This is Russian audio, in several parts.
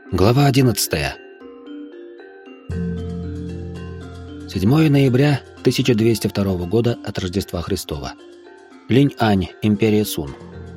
Глава 11. 7 ноября 1202 года от Рождества Христова. Линь-Ань, империя Сун.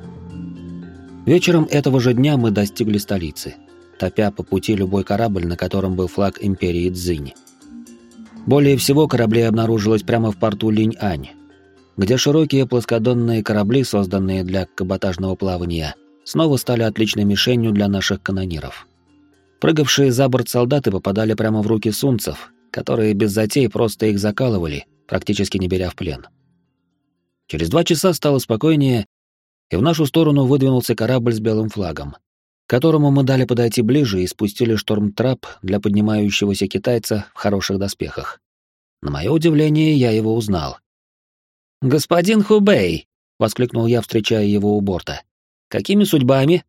Вечером этого же дня мы достигли столицы, топя по пути любой корабль, на котором был флаг империи Цзинь. Более всего кораблей обнаружилось прямо в порту Линь-Ань, где широкие плоскодонные корабли, созданные для каботажного плавания, снова стали отличной мишенью для наших канониров. Прыгавшие за борт солдаты попадали прямо в руки сунцев, которые без затей просто их закалывали, практически не беря в плен. Через 2 часа стало спокойнее, и в нашу сторону выдвинулся корабль с белым флагом, которому мы дали подойти ближе и спустили шторм-трап для поднимающегося китайца в хороших доспехах. На мое удивление, я его узнал. «Господин Хубэй!» — воскликнул я, встречая его у борта. «Какими судьбами?»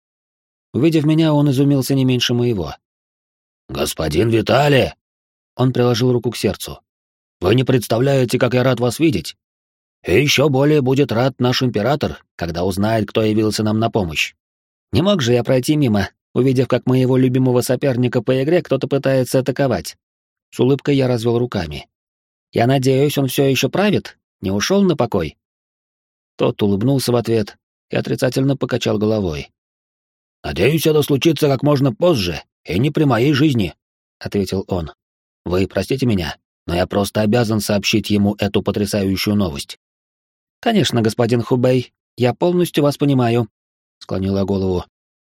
Увидев меня, он изумился не меньше моего. «Господин Виталий!» Он приложил руку к сердцу. «Вы не представляете, как я рад вас видеть! И еще более будет рад наш император, когда узнает, кто явился нам на помощь!» Не мог же я пройти мимо, увидев, как моего любимого соперника по игре кто-то пытается атаковать. С улыбкой я развел руками. «Я надеюсь, он все еще правит? Не ушел на покой?» Тот улыбнулся в ответ и отрицательно покачал головой. «Надеюсь, это случится как можно позже, и не при моей жизни», — ответил он. «Вы простите меня, но я просто обязан сообщить ему эту потрясающую новость». «Конечно, господин Хубэй, я полностью вас понимаю», — склонила голову.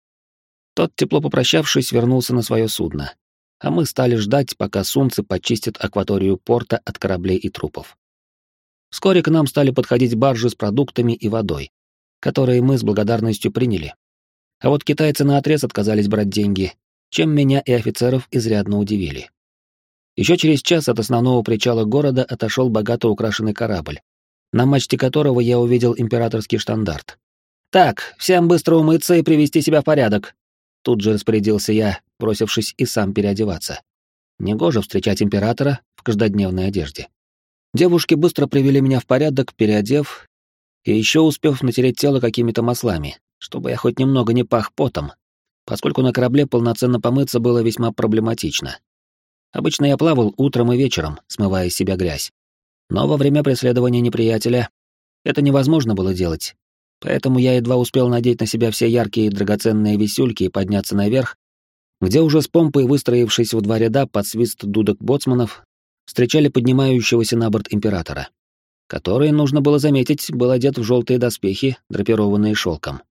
Тот, тепло попрощавшись, вернулся на свое судно, а мы стали ждать, пока сунцы почистят акваторию порта от кораблей и трупов. Вскоре к нам стали подходить баржи с продуктами и водой, которые мы с благодарностью приняли. А вот китайцы наотрез отказались брать деньги, чем меня и офицеров изрядно удивили. Еще через час от основного причала города отошел богато украшенный корабль, на мачте которого я увидел императорский штандарт. «Так, всем быстро умыться и привести себя в порядок», — тут же распорядился я, бросившись и сам переодеваться. Негоже встречать императора в каждодневной одежде. Девушки быстро привели меня в порядок, переодев и еще успев натереть тело какими-то маслами, чтобы я хоть немного не пах потом, поскольку на корабле полноценно помыться было весьма проблематично. Обычно я плавал утром и вечером, смывая с себя грязь. Но во время преследования неприятеля это невозможно было делать, поэтому я едва успел надеть на себя все яркие и драгоценные висюльки и подняться наверх, где уже с помпой, выстроившись в 2 ряда под свист дудок боцманов, встречали поднимающегося на борт императора, который, нужно было заметить, был одет в желтые доспехи, драпированные шелком.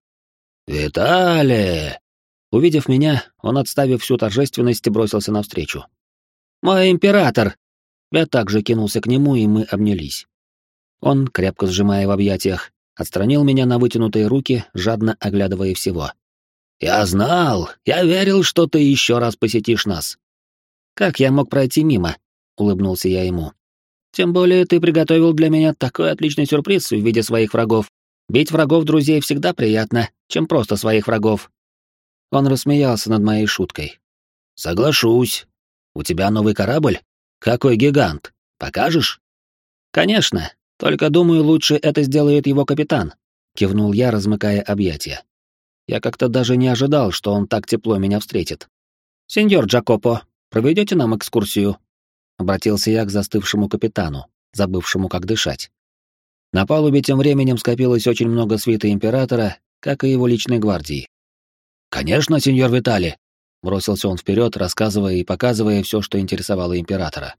«Виталий!» Увидев меня, он, отставив всю торжественность, бросился навстречу. «Мой император!» Я также кинулся к нему, и мы обнялись. Он, крепко сжимая в объятиях, отстранил меня на вытянутые руки, жадно оглядывая всего. «Я знал! Я верил, что ты еще раз посетишь нас!» «Как я мог пройти мимо?» — улыбнулся я ему. «Тем более ты приготовил для меня такой отличный сюрприз в виде своих врагов. Бить врагов друзей всегда приятно, чем просто своих врагов». Он рассмеялся над моей шуткой. «Соглашусь. У тебя новый корабль? Какой гигант! Покажешь?» «Конечно. Только, думаю, лучше это сделает его капитан», — кивнул я, размыкая объятия. Я как-то даже не ожидал, что он так тепло меня встретит. «Сеньор Джакопо, проведете нам экскурсию?» — обратился я к застывшему капитану, забывшему, как дышать. На палубе тем временем скопилось очень много свиты императора, как и его личной гвардии. «Конечно, сеньор Виталий!» — бросился он вперед, рассказывая и показывая все, что интересовало императора.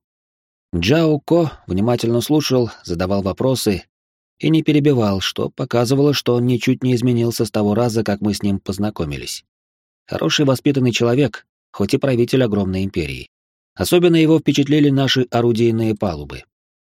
Джао Ко внимательно слушал, задавал вопросы и не перебивал, что показывало, что он ничуть не изменился с того раза, как мы с ним познакомились. Хороший воспитанный человек, хоть и правитель огромной империи. Особенно его впечатлили наши орудийные палубы.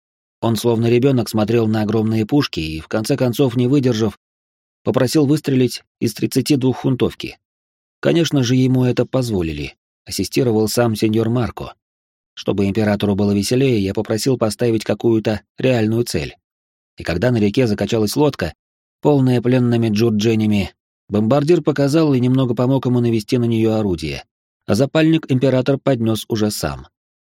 Он словно ребенок смотрел на огромные пушки и, в конце концов, не выдержав, попросил выстрелить из 32-фунтовки. Конечно же, ему это позволили. Ассистировал сам сеньор Марко. Чтобы императору было веселее, я попросил поставить какую-то реальную цель. И когда на реке закачалась лодка, полная пленными джурдженями, бомбардир показал и немного помог ему навести на нее орудие, а запальник император поднес уже сам.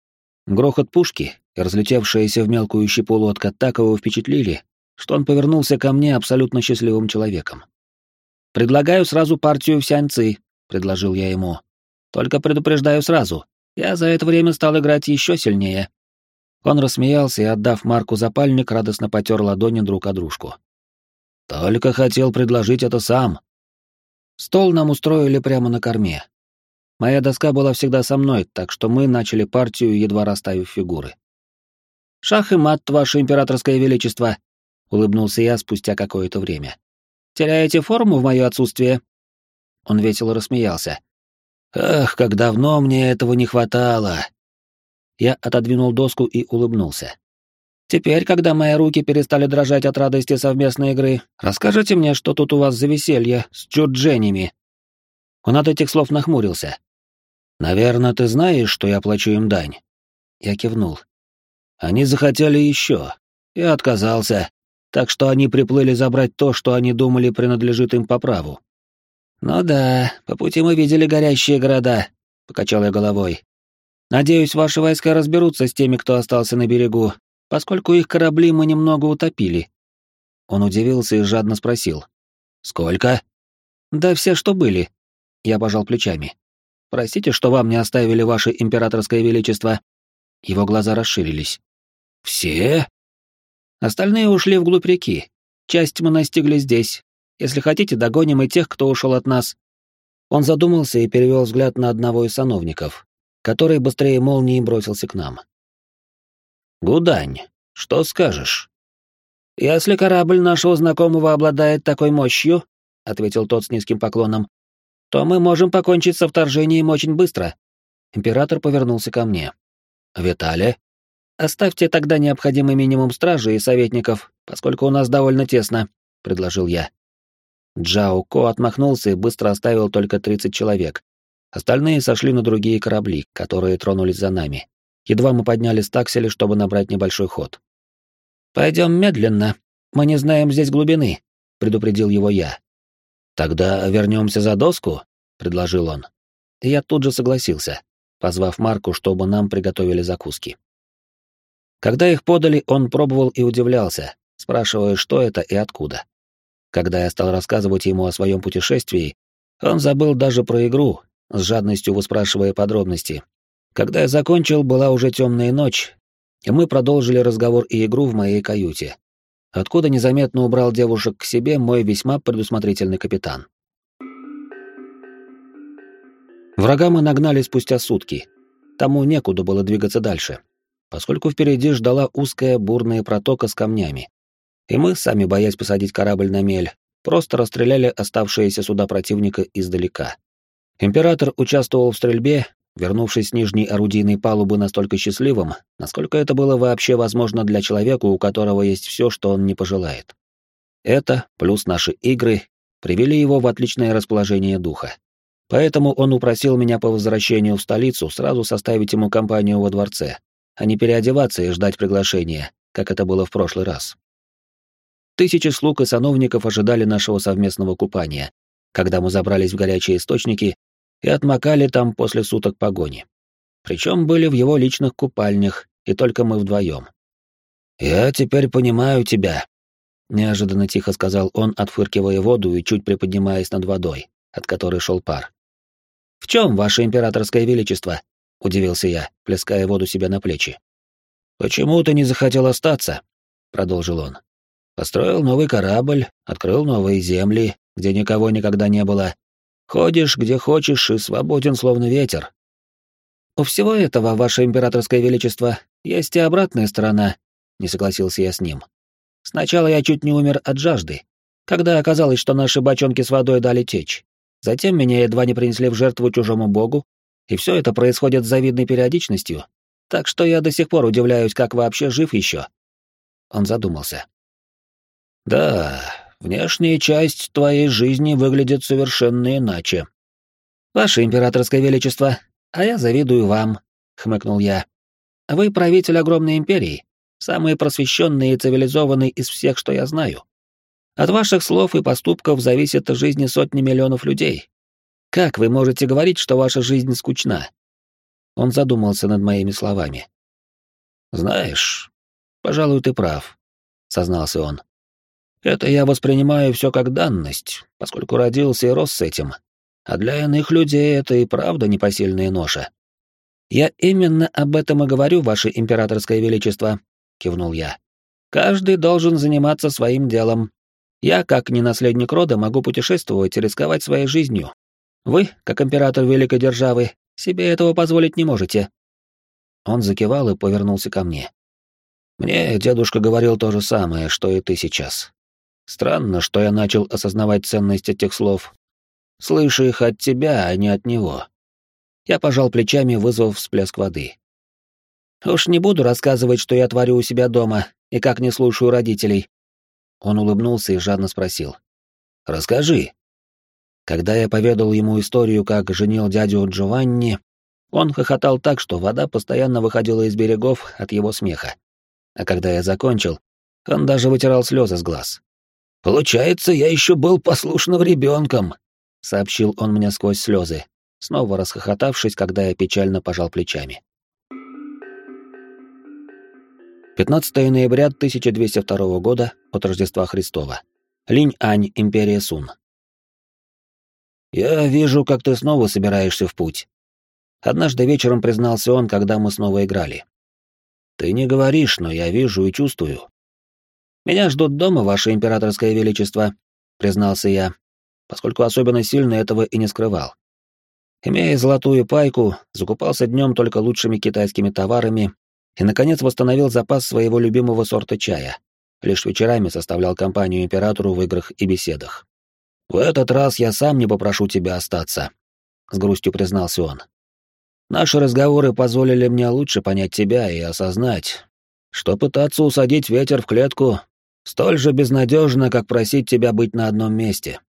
Грохот пушки и разлетевшаяся в мелкую щепу лодка так его впечатлили, что он повернулся ко мне абсолютно счастливым человеком. «Предлагаю сразу партию в сяньцы», — предложил я ему. Только предупреждаю сразу, я за это время стал играть еще сильнее». Он рассмеялся и, отдав Марку запальник, радостно потер ладони друг о дружку. «Только хотел предложить это сам». Стол нам устроили прямо на корме. Моя доска была всегда со мной, так что мы начали партию, едва расставив фигуры. «Шах и мат, ваше императорское величество», — улыбнулся я спустя какое-то время. «Теряете форму в мое отсутствие?» Он весело рассмеялся. «Ах, как давно мне этого не хватало!» Я отодвинул доску и улыбнулся. «Теперь, когда мои руки перестали дрожать от радости совместной игры, расскажите мне, что тут у вас за веселье с чудженями?» Он от этих слов нахмурился. «Наверное, ты знаешь, что я плачу им дань?» Я кивнул. «Они захотели еще. Я отказался, так что они приплыли забрать то, что они думали принадлежит им по праву». «Ну да, по пути мы видели горящие города», — покачал я головой. «Надеюсь, ваши войска разберутся с теми, кто остался на берегу, поскольку их корабли мы немного утопили». Он удивился и жадно спросил. «Сколько?» «Да все, что были». Я пожал плечами. «Простите, что вам не оставили ваше императорское величество». Его глаза расширились. «Все?» «Остальные ушли вглубь реки. Часть мы настигли здесь. Если хотите, догоним и тех, кто ушел от нас». Он задумался и перевел взгляд на одного из сановников, который быстрее молнии бросился к нам. «Гудань, что скажешь?» «Если корабль нашего знакомого обладает такой мощью», — ответил тот с низким поклоном, «то мы можем покончить со вторжением очень быстро». Император повернулся ко мне. «Витале, оставьте тогда необходимый минимум стражи и советников, поскольку у нас довольно тесно», — предложил я. Джао Ко отмахнулся и быстро оставил только 30 человек. Остальные сошли на другие корабли, которые тронулись за нами. Едва мы подняли стаксели, чтобы набрать небольшой ход. «Пойдем медленно, мы не знаем здесь глубины», — предупредил его я. «Тогда вернемся за доску», — предложил он. И я тут же согласился, позвав Марку, чтобы нам приготовили закуски. Когда их подали, он пробовал и удивлялся, спрашивая, что это и откуда. Когда я стал рассказывать ему о своем путешествии, он забыл даже про игру, с жадностью выспрашивая подробности. Когда я закончил, была уже темная ночь, и мы продолжили разговор и игру в моей каюте, откуда незаметно убрал девушек к себе мой весьма предусмотрительный капитан. Врага мы нагнали спустя сутки. Тому некуда было двигаться дальше, поскольку впереди ждала узкая бурная протока с камнями. И мы, сами боясь посадить корабль на мель, просто расстреляли оставшиеся суда противника издалека. Император участвовал в стрельбе, вернувшись с нижней орудийной палубы настолько счастливым, насколько это было вообще возможно для человека, у которого есть все, что он не пожелает. Это, плюс наши игры, привели его в отличное расположение духа. Поэтому он упросил меня по возвращению в столицу сразу составить ему компанию во дворце, а не переодеваться и ждать приглашения, как это было в прошлый раз. Тысячи слуг и сановников ожидали нашего совместного купания, когда мы забрались в горячие источники и отмокали там после суток погони. Причем были в его личных купальнях, и только мы вдвоем. «Я теперь понимаю тебя», — неожиданно тихо сказал он, отфыркивая воду и чуть приподнимаясь над водой, от которой шел пар. «В чем, ваше императорское величество?» — удивился я, плеская воду себе на плечи. «Почему ты не захотел остаться?» — продолжил он. «Построил новый корабль, открыл новые земли, где никого никогда не было. Ходишь, где хочешь, и свободен, словно ветер». «У всего этого, ваше императорское величество, есть и обратная сторона», — не согласился я с ним. «Сначала я чуть не умер от жажды, когда оказалось, что наши бочонки с водой дали течь. Затем меня едва не принесли в жертву чужому богу, и все это происходит с завидной периодичностью, так что я до сих пор удивляюсь, как вообще жив еще». Он задумался. «Да, внешняя часть твоей жизни выглядит совершенно иначе». «Ваше императорское величество, а я завидую вам», — хмыкнул я. «Вы правитель огромной империи, самый просвещенный и цивилизованный из всех, что я знаю. От ваших слов и поступков зависит жизнь сотни миллионов людей. Как вы можете говорить, что ваша жизнь скучна?» Он задумался над моими словами. «Знаешь, пожалуй, ты прав», — сознался он. «Это я воспринимаю все как данность, поскольку родился и рос с этим. а для иных людей это и правда непосильная ноша. «Я именно об этом и говорю, ваше императорское величество», — кивнул я. «Каждый должен заниматься своим делом. Я, как ненаследник рода, могу путешествовать и рисковать своей жизнью. Вы, как император великой державы, себе этого позволить не можете». Он закивал и повернулся ко мне. «Мне дедушка говорил то же самое, что и ты сейчас. Странно, что я начал осознавать ценность этих слов. Слышу их от тебя, а не от него». Я пожал плечами, вызвав всплеск воды. «Уж не буду рассказывать, что я творю у себя дома и как не слушаю родителей». Он улыбнулся и жадно спросил. «Расскажи». Когда я поведал ему историю, как женил дядю Джованни, он хохотал так, что вода постоянно выходила из берегов от его смеха. А когда я закончил, он даже вытирал слезы с глаз. «Получается, я еще был послушным ребенком», — сообщил он мне сквозь слезы, снова расхохотавшись, когда я печально пожал плечами. 15 ноября 1202 года от Рождества Христова. Линь-Ань, Империя Сун. «Я вижу, как ты снова собираешься в путь», — однажды вечером признался он, когда мы снова играли. «Ты не говоришь, но я вижу и чувствую». «Меня ждут дома, ваше императорское величество», — признался я, поскольку особенно сильно этого и не скрывал. Имея золотую пайку, закупался днем только лучшими китайскими товарами и, наконец, восстановил запас своего любимого сорта чая. Лишь вечерами составлял компанию императору в играх и беседах. «В этот раз я сам не попрошу тебя остаться», — с грустью признался он. «Наши разговоры позволили мне лучше понять тебя и осознать, что пытаться усадить ветер в клетку столь же безнадежно, как просить тебя быть на одном месте».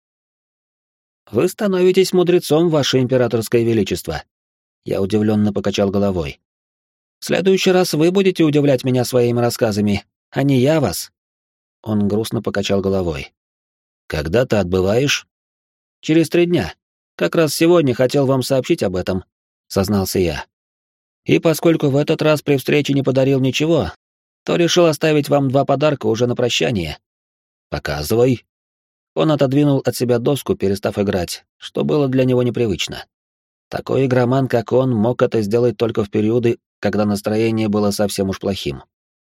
«Вы становитесь мудрецом, ваше императорское величество». Я удивленно покачал головой. «В следующий раз вы будете удивлять меня своими рассказами, а не я вас». Он грустно покачал головой. «Когда ты отбываешь?» «Через 3 дня. Как раз сегодня хотел вам сообщить об этом», — сознался я. «И поскольку в этот раз при встрече не подарил ничего, то решил оставить вам 2 подарка уже на прощание». «Показывай». Он отодвинул от себя доску, перестав играть, что было для него непривычно. Такой игроман, как он, мог это сделать только в периоды, когда настроение было совсем уж плохим.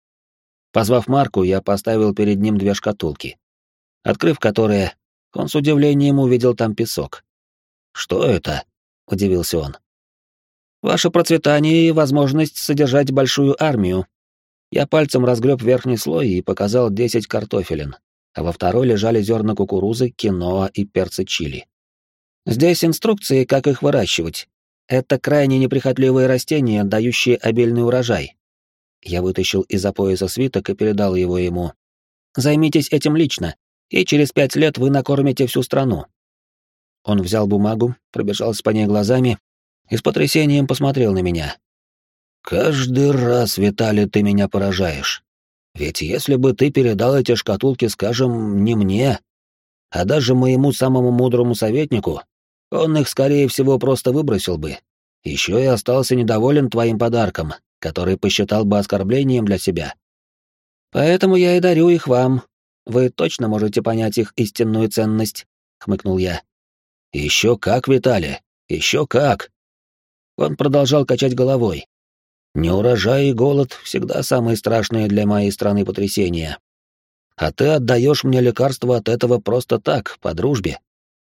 Позвав Марку, я поставил перед ним 2 шкатулки. Открыв которые, он с удивлением увидел там песок. «Что это?» — удивился он. «Ваше процветание и возможность содержать большую армию». Я пальцем разгреб верхний слой и показал 10 картофелин, а во второй лежали зерна кукурузы, киноа и перца чили. Здесь инструкции, как их выращивать. Это крайне неприхотливые растения, дающие обильный урожай. Я вытащил из-за пояса свиток и передал его ему. «Займитесь этим лично, и через 5 лет вы накормите всю страну». Он взял бумагу, пробежался по ней глазами и с потрясением посмотрел на меня. «Каждый раз, Виталий, ты меня поражаешь. Ведь если бы ты передал эти шкатулки, скажем, не мне, а даже моему самому мудрому советнику, он их, скорее всего, просто выбросил бы. Еще и остался недоволен твоим подарком, который посчитал бы оскорблением для себя. Поэтому я и дарю их вам. Вы точно можете понять их истинную ценность», — хмыкнул я. «Еще как, Виталий, еще как!» Он продолжал качать головой. «Неурожай и голод всегда самые страшные для моей страны потрясения. А ты отдаешь мне лекарство от этого просто так, по дружбе».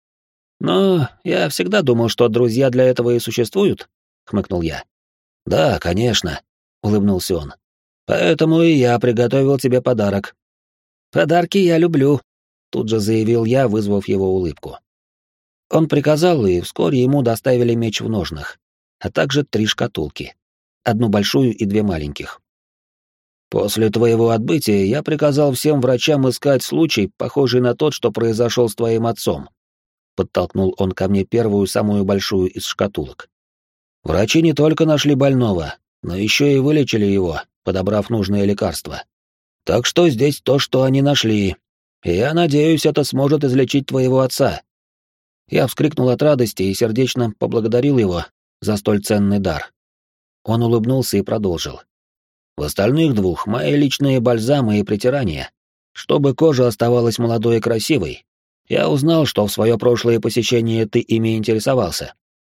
«Но я всегда думал, что друзья для этого и существуют», — хмыкнул я. «Да, конечно», — улыбнулся он. «Поэтому и я приготовил тебе подарок». «Подарки я люблю», — тут же заявил я, вызвав его улыбку. Он приказал, и вскоре ему доставили меч в ножнах, а также 3 шкатулки. 1 большую и 2 маленьких. «После твоего отбытия я приказал всем врачам искать случай, похожий на тот, что произошел с твоим отцом», — подтолкнул он ко мне первую, самую большую из шкатулок. «Врачи не только нашли больного, но еще и вылечили его, подобрав нужные лекарства. Так что здесь то, что они нашли, и я надеюсь, это сможет излечить твоего отца». Я вскрикнул от радости и сердечно поблагодарил его за столь ценный дар. Он улыбнулся и продолжил. «В остальных 2 мои личные бальзамы и притирания, чтобы кожа оставалась молодой и красивой, Я узнал, что в свое прошлое посещение ты ими интересовался.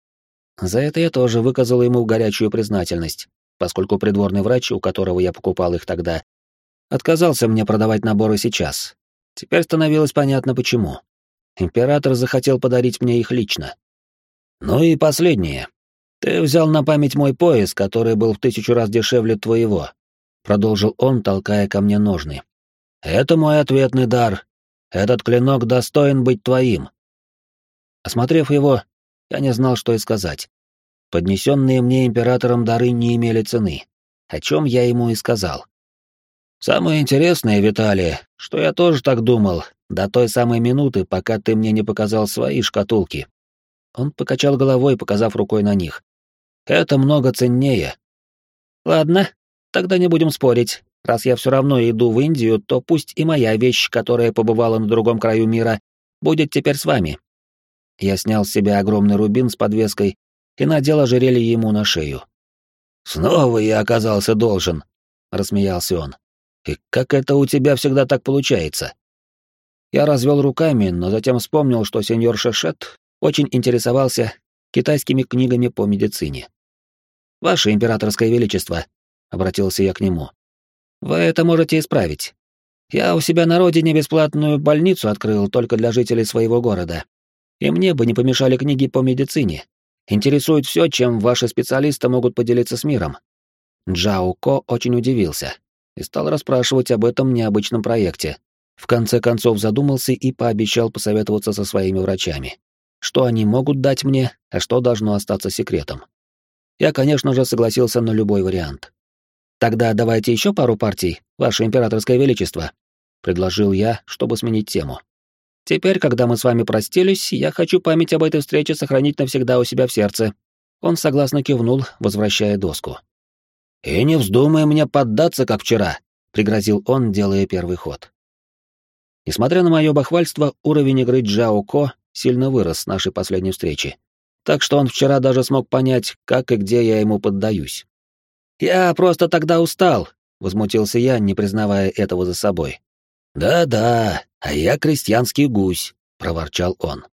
За это я тоже выказал ему горячую признательность, поскольку придворный врач, у которого я покупал их тогда, отказался мне продавать наборы сейчас. Теперь становилось понятно, почему. Император захотел подарить мне их лично. Ну и последнее. Ты взял на память мой пояс, который был в 1000 раз дешевле твоего, продолжил он, толкая ко мне ножны. Это мой ответный дар. Этот клинок достоин быть твоим. Осмотрев его, я не знал, что и сказать. Поднесенные мне императором дары не имели цены, о чем я ему и сказал. Самое интересное, Виталий, что я тоже так думал, до той самой минуты, пока ты мне не показал свои шкатулки. Он покачал головой, показав рукой на них. Это много ценнее. Ладно, тогда не будем спорить. Раз я все равно иду в Индию, то пусть и моя вещь, которая побывала на другом краю мира, будет теперь с вами. Я снял с себя огромный рубин с подвеской и надел ожерелье ему на шею. «Снова я оказался должен», — рассмеялся он. «И как это у тебя всегда так получается?» Я развел руками, но затем вспомнил, что сеньор Шешет очень интересовался китайскими книгами по медицине. «Ваше императорское величество», — обратился я к нему, — «вы это можете исправить. Я у себя на родине бесплатную больницу открыл только для жителей своего города. И мне бы не помешали книги по медицине. Интересует все, чем ваши специалисты могут поделиться с миром». Джао Ко очень удивился и стал расспрашивать об этом необычном проекте. В конце концов задумался и пообещал посоветоваться со своими врачами. Что они могут дать мне, а что должно остаться секретом. Я, конечно же, согласился на любой вариант. «Тогда давайте еще пару партий, ваше императорское величество», — предложил я, чтобы сменить тему. «Теперь, когда мы с вами простились, я хочу память об этой встрече сохранить навсегда у себя в сердце». Он согласно кивнул, возвращая доску. «И не вздумай мне поддаться, как вчера», — пригрозил он, делая первый ход. Несмотря на мое бахвальство, уровень игры Джао Ко сильно вырос с нашей последней встречи. Так что он вчера даже смог понять, как и где я ему поддаюсь. «Я просто тогда устал», — возмутился я, не признавая этого за собой. «Да-да, а я крестьянский гусь», — проворчал он.